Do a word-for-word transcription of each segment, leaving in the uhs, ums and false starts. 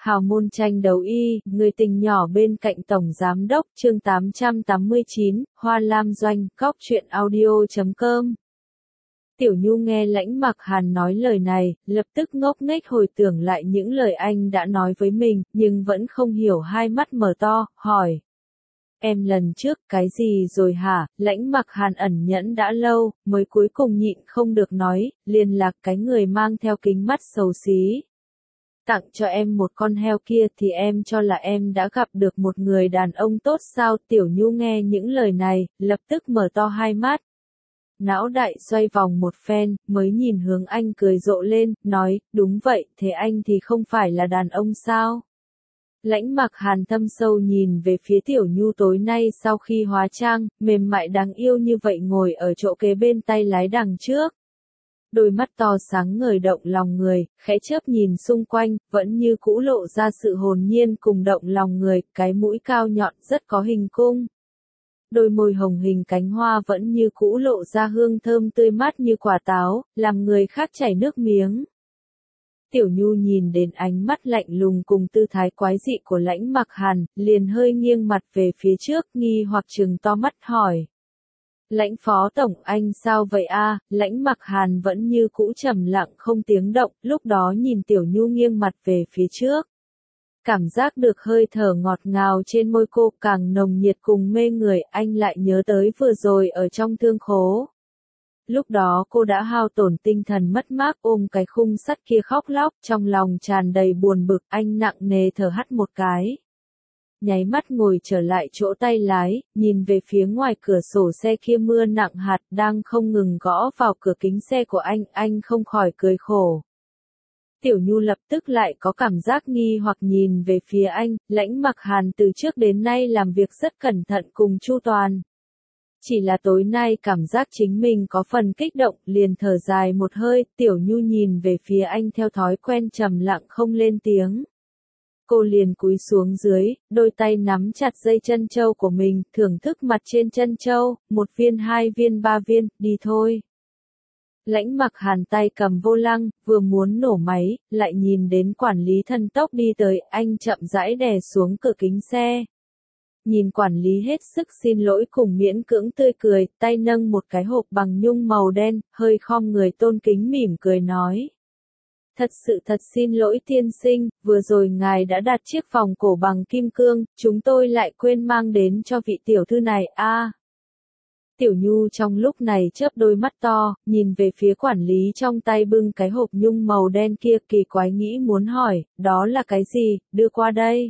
Hào môn tranh đấu y, người tình nhỏ bên cạnh Tổng Giám đốc, chương tám trăm tám mươi chín, Hoa Lam Doanh, Cóc truyện audio chấm com. Tiểu Nhu nghe Lãnh Mặc Hàn nói lời này, lập tức ngốc nghếch hồi tưởng lại những lời anh đã nói với mình, nhưng vẫn không hiểu, hai mắt mở to, hỏi. Em lần trước, cái gì rồi hả? Lãnh Mặc Hàn ẩn nhẫn đã lâu, mới cuối cùng nhịn không được nói, liền lạc cái người mang theo kính mắt xấu xí. Tặng cho em một con heo kia thì em cho là em đã gặp được một người đàn ông tốt sao? Tiểu Nhu nghe những lời này, lập tức mở to hai mắt. Não đại xoay vòng một phen, mới nhìn hướng anh cười rộ lên, nói, đúng vậy, thế anh thì không phải là đàn ông sao? Lãnh Mặc Hàn thâm sâu nhìn về phía Tiểu Nhu tối nay sau khi hóa trang, mềm mại đáng yêu như vậy ngồi ở chỗ kế bên tay lái đằng trước. Đôi mắt to sáng ngời động lòng người, khẽ chớp nhìn xung quanh, vẫn như cũ lộ ra sự hồn nhiên cùng động lòng người, cái mũi cao nhọn rất có hình cung. Đôi môi hồng hình cánh hoa vẫn như cũ lộ ra hương thơm tươi mát như quả táo, làm người khác chảy nước miếng. Tiểu Nhu nhìn đến ánh mắt lạnh lùng cùng tư thái quái dị của Lãnh Mặc Hàn, liền hơi nghiêng mặt về phía trước, nghi hoặc trừng to mắt hỏi. Lãnh Phó Tổng anh sao vậy a? Lãnh Mặc Hàn vẫn như cũ trầm lặng không tiếng động, lúc đó nhìn Tiểu Nhu nghiêng mặt về phía trước. Cảm giác được hơi thở ngọt ngào trên môi cô càng nồng nhiệt cùng mê người, anh lại nhớ tới vừa rồi ở trong thương khố. Lúc đó cô đã hao tổn tinh thần mất mát ôm cái khung sắt kia khóc lóc, trong lòng tràn đầy buồn bực, anh nặng nề thở hắt một cái. Nháy mắt ngồi trở lại chỗ tay lái, nhìn về phía ngoài cửa sổ xe kia mưa nặng hạt đang không ngừng gõ vào cửa kính xe của anh, anh không khỏi cười khổ. Tiểu Nhu lập tức lại có cảm giác nghi hoặc nhìn về phía anh, Lãnh Mặc Hàn từ trước đến nay làm việc rất cẩn thận cùng chu toàn. Chỉ là tối nay cảm giác chính mình có phần kích động, liền thở dài một hơi, Tiểu Nhu nhìn về phía anh theo thói quen trầm lặng không lên tiếng. Cô liền cúi xuống dưới, đôi tay nắm chặt dây chân châu của mình, thưởng thức mặt trên chân châu, một viên hai viên ba viên, đi thôi. Lãnh Mặc Hàn tay cầm vô lăng, vừa muốn nổ máy, lại nhìn đến quản lý thần tốc đi tới, anh chậm rãi đè xuống cửa kính xe. Nhìn quản lý hết sức xin lỗi cùng miễn cưỡng tươi cười, tay nâng một cái hộp bằng nhung màu đen, hơi khom người tôn kính mỉm cười nói. Thật sự thật xin lỗi tiên sinh, vừa rồi ngài đã đặt chiếc vòng cổ bằng kim cương, chúng tôi lại quên mang đến cho vị tiểu thư này a. À. Tiểu Nhu trong lúc này chớp đôi mắt to, nhìn về phía quản lý trong tay bưng cái hộp nhung màu đen kia, kỳ quái nghĩ muốn hỏi, đó là cái gì, đưa qua đây.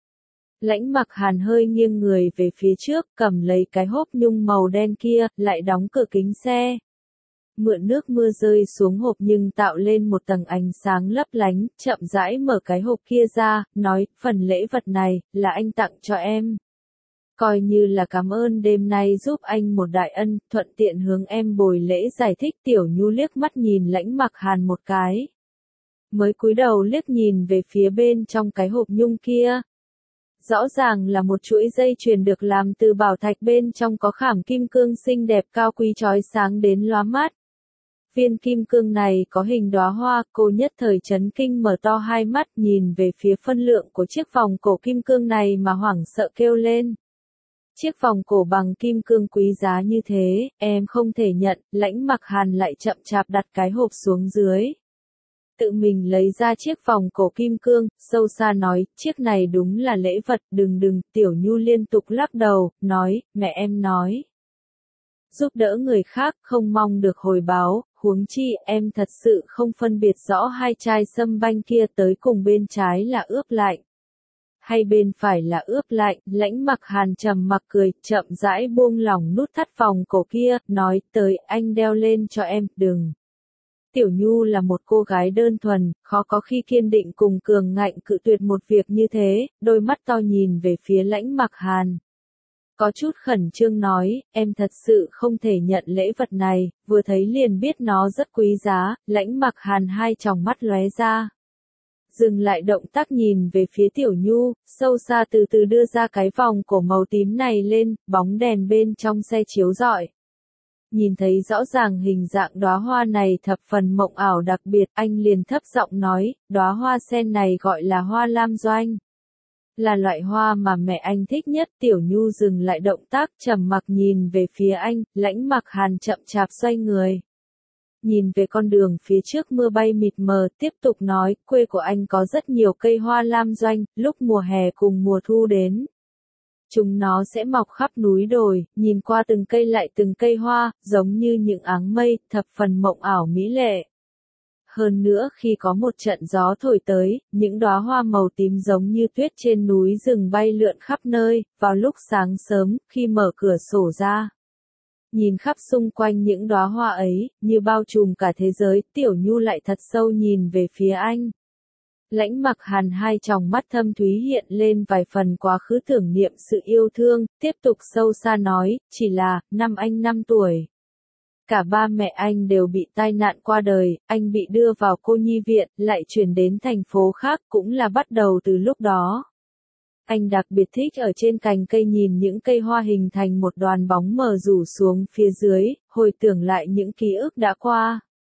Lãnh Mặc Hàn hơi nghiêng người về phía trước, cầm lấy cái hộp nhung màu đen kia, lại đóng cửa kính xe. Mượn nước mưa rơi xuống hộp nhưng tạo lên một tầng ánh sáng lấp lánh, chậm rãi mở cái hộp kia ra, nói, phần lễ vật này, là anh tặng cho em. Coi như là cảm ơn đêm nay giúp anh một đại ân, thuận tiện hướng em bồi lễ giải thích. Tiểu Nhu liếc mắt nhìn Lãnh Mặc Hàn một cái. Mới cúi đầu liếc nhìn về phía bên trong cái hộp nhung kia. Rõ ràng là một chuỗi dây chuyền được làm từ bảo thạch, bên trong có khảm kim cương xinh đẹp cao quý chói sáng đến lóa mắt. Viên kim cương này có hình đóa hoa, cô nhất thời chấn kinh mở to hai mắt nhìn về phía phân lượng của chiếc vòng cổ kim cương này mà hoảng sợ kêu lên. Chiếc vòng cổ bằng kim cương quý giá như thế, em không thể nhận. Lãnh Mặc Hàn lại chậm chạp đặt cái hộp xuống dưới. Tự mình lấy ra chiếc vòng cổ kim cương, sâu xa nói, chiếc này đúng là lễ vật, đừng đừng. Tiểu Nhu liên tục lắc đầu, nói, mẹ em nói. Giúp đỡ người khác không mong được hồi báo, huống chi em thật sự không phân biệt rõ hai chai sâm banh kia tới cùng bên trái là ướp lạnh. Hay bên phải là ướp lạnh. Lãnh Mặc Hàn trầm mặc cười, chậm rãi buông lỏng nút thắt vòng cổ kia, nói, tới anh đeo lên cho em, đừng. Tiểu Nhu là một cô gái đơn thuần, khó có khi kiên định cùng cường ngạnh cự tuyệt một việc như thế, đôi mắt to nhìn về phía Lãnh Mặc Hàn. Có chút khẩn trương nói, em thật sự không thể nhận lễ vật này, vừa thấy liền biết nó rất quý giá. Lãnh Mặc Hàn hai tròng mắt lóe ra. Dừng lại động tác nhìn về phía Tiểu Nhu, sâu xa từ từ đưa ra cái vòng cổ màu tím này lên, bóng đèn bên trong xe chiếu rọi. Nhìn thấy rõ ràng hình dạng đóa hoa này thập phần mộng ảo đặc biệt, anh liền thấp giọng nói, đóa hoa sen này gọi là hoa lam doanh. Là loại hoa mà mẹ anh thích nhất. Tiểu Nhu dừng lại động tác, trầm mặc nhìn về phía anh. Lãnh Mặc Hàn chậm chạp xoay người. Nhìn về con đường phía trước mưa bay mịt mờ, tiếp tục nói, quê của anh có rất nhiều cây hoa lam doanh, lúc mùa hè cùng mùa thu đến. Chúng nó sẽ mọc khắp núi đồi, nhìn qua từng cây lại từng cây hoa, giống như những áng mây, thập phần mộng ảo mỹ lệ. Hơn nữa khi có một trận gió thổi tới, những đóa hoa màu tím giống như tuyết trên núi rừng bay lượn khắp nơi, vào lúc sáng sớm, khi mở cửa sổ ra. Nhìn khắp xung quanh những đóa hoa ấy, như bao trùm cả thế giới, Tiểu Nhu lại thật sâu nhìn về phía anh. Lãnh Mặc Hàn hai tròng mắt thâm thúy hiện lên vài phần quá khứ tưởng niệm sự yêu thương, tiếp tục sâu xa nói, chỉ là, năm anh năm tuổi. Cả ba mẹ anh đều bị tai nạn qua đời, anh bị đưa vào cô nhi viện, lại chuyển đến thành phố khác, cũng là bắt đầu từ lúc đó. Anh đặc biệt thích ở trên cành cây nhìn những cây hoa hình thành một đoàn bóng mờ rủ xuống phía dưới, hồi tưởng lại những ký ức đã qua.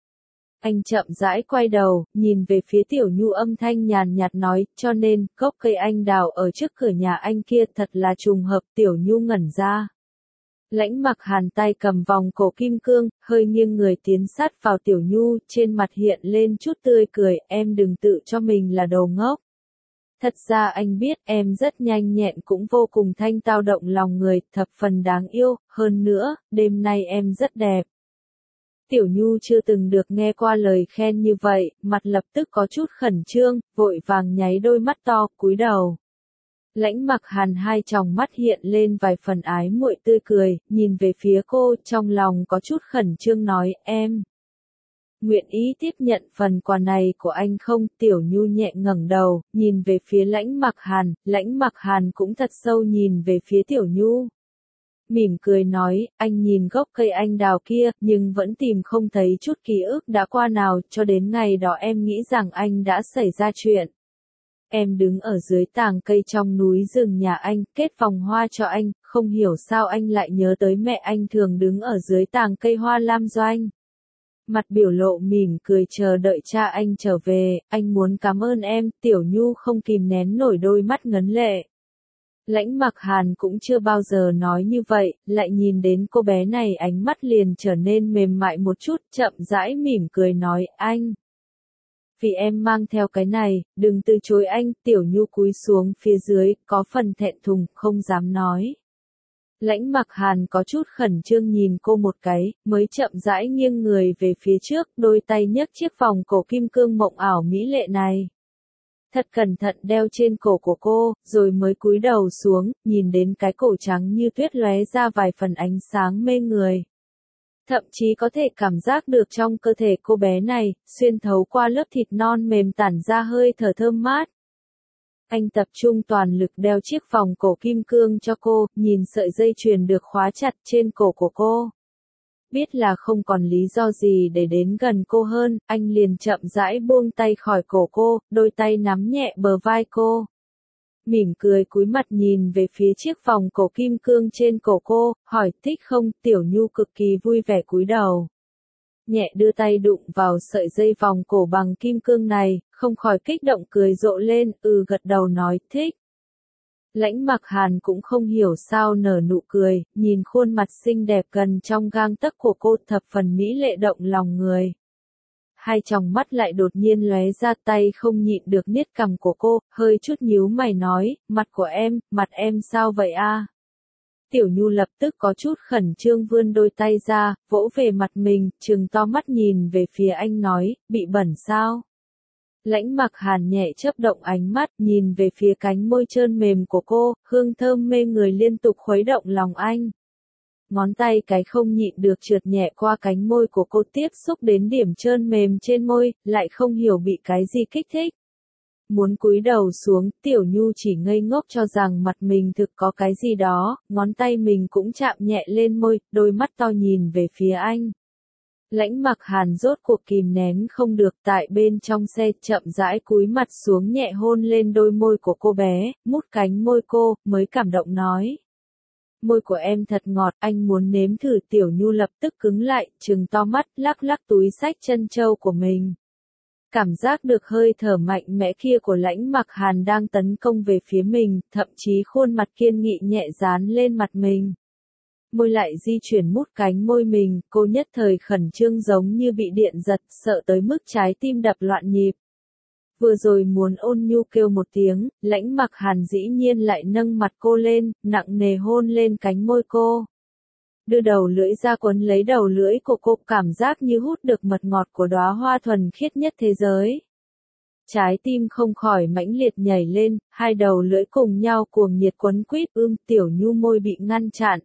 Anh chậm rãi quay đầu, nhìn về phía Tiểu Nhu, âm thanh nhàn nhạt nói, cho nên, gốc cây anh đào ở trước cửa nhà anh kia thật là trùng hợp. Tiểu Nhu ngẩn ra. Lãnh Mặc Hàn tay cầm vòng cổ kim cương, hơi nghiêng người tiến sát vào Tiểu Nhu, trên mặt hiện lên chút tươi cười, em đừng tự cho mình là đồ ngốc. Thật ra anh biết em rất nhanh nhẹn cũng vô cùng thanh tao động lòng người, thập phần đáng yêu, hơn nữa, đêm nay em rất đẹp. Tiểu Nhu chưa từng được nghe qua lời khen như vậy, mặt lập tức có chút khẩn trương, vội vàng nháy đôi mắt to, cúi đầu. Lãnh Mặc Hàn hai tròng mắt hiện lên vài phần ái muội tươi cười, nhìn về phía cô, trong lòng có chút khẩn trương nói, em nguyện ý tiếp nhận phần quà này của anh không? Tiểu Nhu nhẹ ngẩng đầu, nhìn về phía Lãnh Mặc Hàn, Lãnh Mặc Hàn cũng thật sâu nhìn về phía Tiểu Nhu. Mỉm cười nói, anh nhìn gốc cây anh đào kia, nhưng vẫn tìm không thấy chút ký ức đã qua nào, cho đến ngày đó em nghĩ rằng anh đã xảy ra chuyện. Em đứng ở dưới tàng cây trong núi rừng nhà anh, kết vòng hoa cho anh, không hiểu sao anh lại nhớ tới mẹ anh thường đứng ở dưới tàng cây hoa lam doanh. Mặt biểu lộ mỉm cười chờ đợi cha anh trở về, anh muốn cảm ơn em. Tiểu Nhu không kìm nén nổi đôi mắt ngấn lệ. Lãnh Mặc Hàn cũng chưa bao giờ nói như vậy, lại nhìn đến cô bé này ánh mắt liền trở nên mềm mại một chút, chậm rãi mỉm cười nói, anh. Vì em mang theo cái này, đừng từ chối anh. Tiểu Nhu cúi xuống phía dưới, có phần thẹn thùng, không dám nói. Lãnh Mặc Hàn có chút khẩn trương nhìn cô một cái, mới chậm rãi nghiêng người về phía trước, đôi tay nhấc chiếc vòng cổ kim cương mộng ảo mỹ lệ này. Thật cẩn thận đeo trên cổ của cô, rồi mới cúi đầu xuống, nhìn đến cái cổ trắng như tuyết lóe ra vài phần ánh sáng mê người. Thậm chí có thể cảm giác được trong cơ thể cô bé này, xuyên thấu qua lớp thịt non mềm tản ra hơi thở thơm mát. Anh tập trung toàn lực đeo chiếc vòng cổ kim cương cho cô, nhìn sợi dây chuyền được khóa chặt trên cổ của cô. Biết là không còn lý do gì để đến gần cô hơn, anh liền chậm rãi buông tay khỏi cổ cô, đôi tay nắm nhẹ bờ vai cô. Mỉm cười cúi mặt nhìn về phía chiếc vòng cổ kim cương trên cổ cô, hỏi thích không? Tiểu Nhu cực kỳ vui vẻ cúi đầu. Nhẹ đưa tay đụng vào sợi dây vòng cổ bằng kim cương này, không khỏi kích động cười rộ lên, ừ gật đầu nói thích. Lãnh Mặc Hàn cũng không hiểu sao nở nụ cười, nhìn khuôn mặt xinh đẹp gần trong gang tấc của cô thập phần mỹ lệ động lòng người. Hai tròng mắt lại đột nhiên lóe ra, tay không nhịn được niết cằm của cô, hơi chút nhíu mày nói, mặt của em, mặt em sao vậy a? Tiểu Nhu lập tức có chút khẩn trương vươn đôi tay ra, vỗ về mặt mình, trừng to mắt nhìn về phía anh nói, bị bẩn sao? Lãnh Mặc Hàn nhẹ chớp động ánh mắt, nhìn về phía cánh môi trơn mềm của cô, hương thơm mê người liên tục khuấy động lòng anh. Ngón tay cái không nhịn được trượt nhẹ qua cánh môi của cô, tiếp xúc đến điểm trơn mềm trên môi, lại không hiểu bị cái gì kích thích. Muốn cúi đầu xuống, Tiểu Nhu chỉ ngây ngốc cho rằng mặt mình thực có cái gì đó, ngón tay mình cũng chạm nhẹ lên môi, đôi mắt to nhìn về phía anh. Lãnh Mặc Hàn rốt cuộc kìm nén không được, tại bên trong xe chậm rãi cúi mặt xuống nhẹ hôn lên đôi môi của cô bé, mút cánh môi cô, mới cảm động nói. Môi của em thật ngọt, anh muốn nếm thử. Tiểu Nhu lập tức cứng lại, trừng to mắt, lắc lắc túi xách chân châu của mình. Cảm giác được hơi thở mạnh mẽ kia của Lãnh Mặc Hàn đang tấn công về phía mình, thậm chí khuôn mặt kiên nghị nhẹ dán lên mặt mình. Môi lại di chuyển mút cánh môi mình, cô nhất thời khẩn trương giống như bị điện giật, sợ tới mức trái tim đập loạn nhịp. Vừa rồi muốn ôn nhu kêu một tiếng, Lãnh Mặc Hàn dĩ nhiên lại nâng mặt cô lên, nặng nề hôn lên cánh môi cô. Đưa đầu lưỡi ra quấn lấy đầu lưỡi của cô, cảm giác như hút được mật ngọt của đóa hoa thuần khiết nhất thế giới. Trái tim không khỏi mãnh liệt nhảy lên, hai đầu lưỡi cùng nhau cuồng nhiệt quấn quýt, ưm, Tiểu Nhu môi bị ngăn chặn.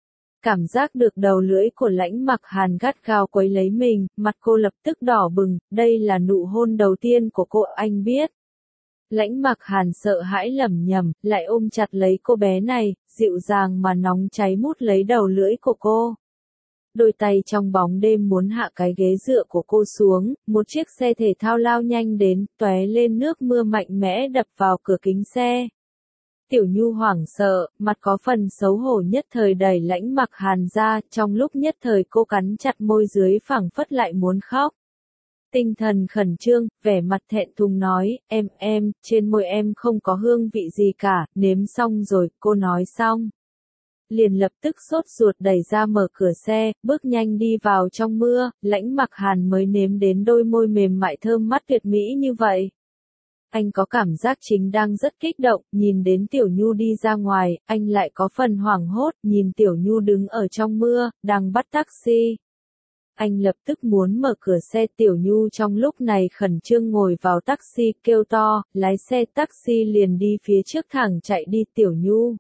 Cảm giác được đầu lưỡi của Lãnh Mặc Hàn gắt gao quấy lấy mình, mặt cô lập tức đỏ bừng, đây là nụ hôn đầu tiên của cô, anh biết. Lãnh Mặc Hàn sợ hãi lẩm nhẩm, lại ôm chặt lấy cô bé này, dịu dàng mà nóng cháy mút lấy đầu lưỡi của cô. Đôi tay trong bóng đêm muốn hạ cái ghế dựa của cô xuống, một chiếc xe thể thao lao nhanh đến, tóe lên nước mưa mạnh mẽ đập vào cửa kính xe. Tiểu Nhu hoảng sợ, mặt có phần xấu hổ nhất thời đẩy Lãnh Mặc Hàn ra, trong lúc nhất thời cô cắn chặt môi dưới phảng phất lại muốn khóc. Tinh thần khẩn trương, vẻ mặt thẹn thùng nói, em, em, trên môi em không có hương vị gì cả, nếm xong rồi, cô nói xong. Liền lập tức sốt ruột đẩy ra mở cửa xe, bước nhanh đi vào trong mưa, Lãnh Mặc Hàn mới nếm đến đôi môi mềm mại thơm mát tuyệt mỹ như vậy. Anh có cảm giác chính đang rất kích động, nhìn đến Tiểu Nhu đi ra ngoài, anh lại có phần hoảng hốt, nhìn Tiểu Nhu đứng ở trong mưa, đang bắt taxi. Anh lập tức muốn mở cửa xe. Tiểu Nhu trong lúc này khẩn trương ngồi vào taxi, kêu to, lái xe taxi liền đi phía trước thẳng chạy đi. Tiểu Nhu.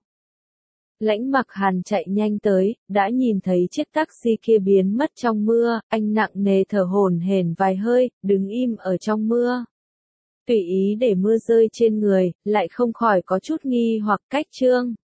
Lãnh Mặc Hàn chạy nhanh tới, đã nhìn thấy chiếc taxi kia biến mất trong mưa, anh nặng nề thở hổn hển vài hơi, đứng im ở trong mưa. Tùy ý để mưa rơi trên người, lại không khỏi có chút nghi hoặc cách trương.